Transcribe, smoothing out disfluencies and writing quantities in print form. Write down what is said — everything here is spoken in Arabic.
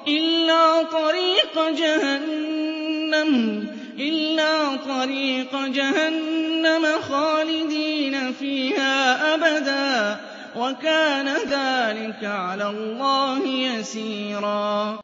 إِلَّا طَرِيقَ جَهَنَّمَ خَالِدِينَ فِيهَا أَبَدًا ۚ وَكَانَ ذَٰلِكَ عَلَى اللَّهِ يَسِيرًا